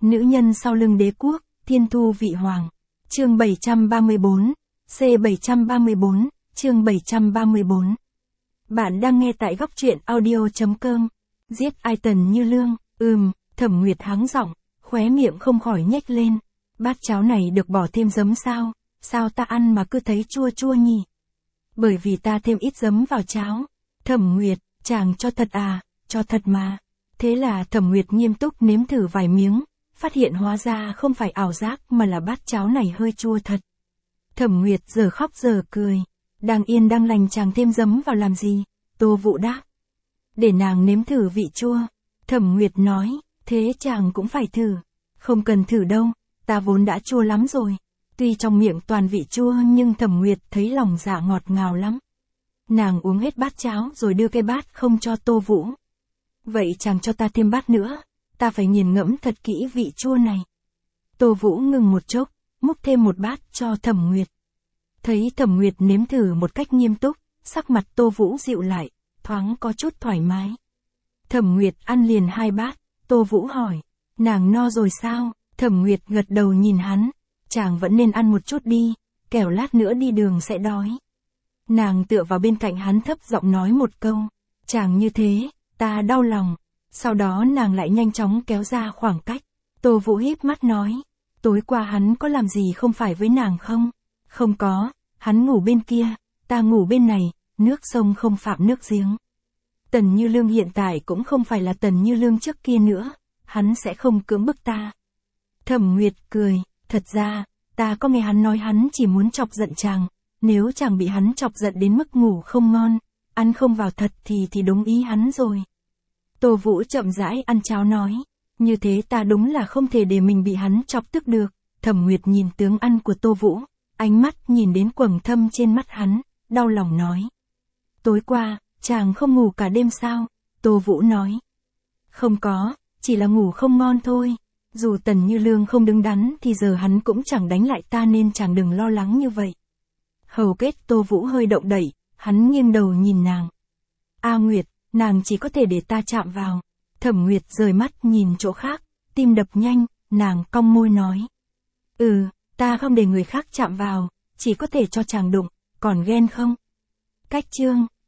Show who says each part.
Speaker 1: Nữ nhân sau lưng đế quốc, thiên thu vị hoàng. Chương 734, C734, chương 734. Bạn đang nghe tại góc truyện audio.com. Giết ai Tần Như Lương, Thẩm Nguyệt hắng giọng, khóe miệng không khỏi nhếch lên. Bát cháo này được bỏ thêm giấm sao? Sao ta ăn mà cứ thấy chua chua nhỉ? Bởi vì ta thêm ít giấm vào cháo. Thẩm Nguyệt, chàng cho thật à? Cho thật mà. Thế là Thẩm Nguyệt nghiêm túc nếm thử vài miếng, phát hiện hóa ra không phải ảo giác mà là bát cháo này hơi chua thật. Thẩm Nguyệt giờ khóc giờ cười. Đang yên đang lành chàng thêm giấm vào làm gì? Tô Vũ đáp. Để nàng nếm thử vị chua. Thẩm Nguyệt nói, thế chàng cũng phải thử. Không cần thử đâu, ta vốn đã chua lắm rồi. Tuy trong miệng toàn vị chua nhưng Thẩm Nguyệt thấy lòng dạ ngọt ngào lắm. Nàng uống hết bát cháo rồi đưa cái bát không cho Tô Vũ. Vậy chàng cho ta thêm bát nữa, ta phải nghiền ngẫm thật kỹ vị chua này. Tô Vũ ngừng một chốc, múc thêm một bát cho Thẩm Nguyệt. Thấy Thẩm Nguyệt nếm thử một cách nghiêm túc, sắc mặt Tô Vũ dịu lại, thoáng có chút thoải mái. Thẩm Nguyệt ăn liền 2 bát, Tô Vũ hỏi, nàng no rồi sao? Thẩm Nguyệt gật đầu nhìn hắn, chàng vẫn nên ăn một chút đi, kẻo lát nữa đi đường sẽ đói. Nàng tựa vào bên cạnh hắn thấp giọng nói một câu, chàng như thế, ta đau lòng. Sau đó nàng lại nhanh chóng kéo ra khoảng cách. Tô Vũ híp mắt nói, tối qua hắn có làm gì không phải với nàng không? Không có, hắn ngủ bên kia, ta ngủ bên này, nước sông không phạm nước giếng. Tần Như Lương hiện tại cũng không phải là Tần Như Lương trước kia nữa, hắn sẽ không cưỡng bức ta. Thẩm Nguyệt cười, thật ra, ta có nghe hắn nói hắn chỉ muốn chọc giận chàng, nếu chàng bị hắn chọc giận đến mức ngủ không ngon, ăn không vào thật thì đúng ý hắn rồi. Tô Vũ chậm rãi ăn cháo nói, như thế ta đúng là không thể để mình bị hắn chọc tức được. Thẩm Nguyệt nhìn tướng ăn của Tô Vũ, ánh mắt nhìn đến quầng thâm trên mắt hắn, đau lòng nói. Tối qua, chàng không ngủ cả đêm sao? Tô Vũ nói. Không có, chỉ là ngủ không ngon thôi. Dù Tần Như Lương không đứng đắn thì giờ hắn cũng chẳng đánh lại ta nên chàng đừng lo lắng như vậy. Hầu kết Tô Vũ hơi động đẩy, hắn nghiêng đầu nhìn nàng. A Nguyệt, nàng chỉ có thể để ta chạm vào. Thẩm Nguyệt rời mắt nhìn chỗ khác, tim đập nhanh, nàng cong môi nói. Ta không để người khác chạm vào, chỉ có thể cho chàng đụng, còn ghen không? Cách chương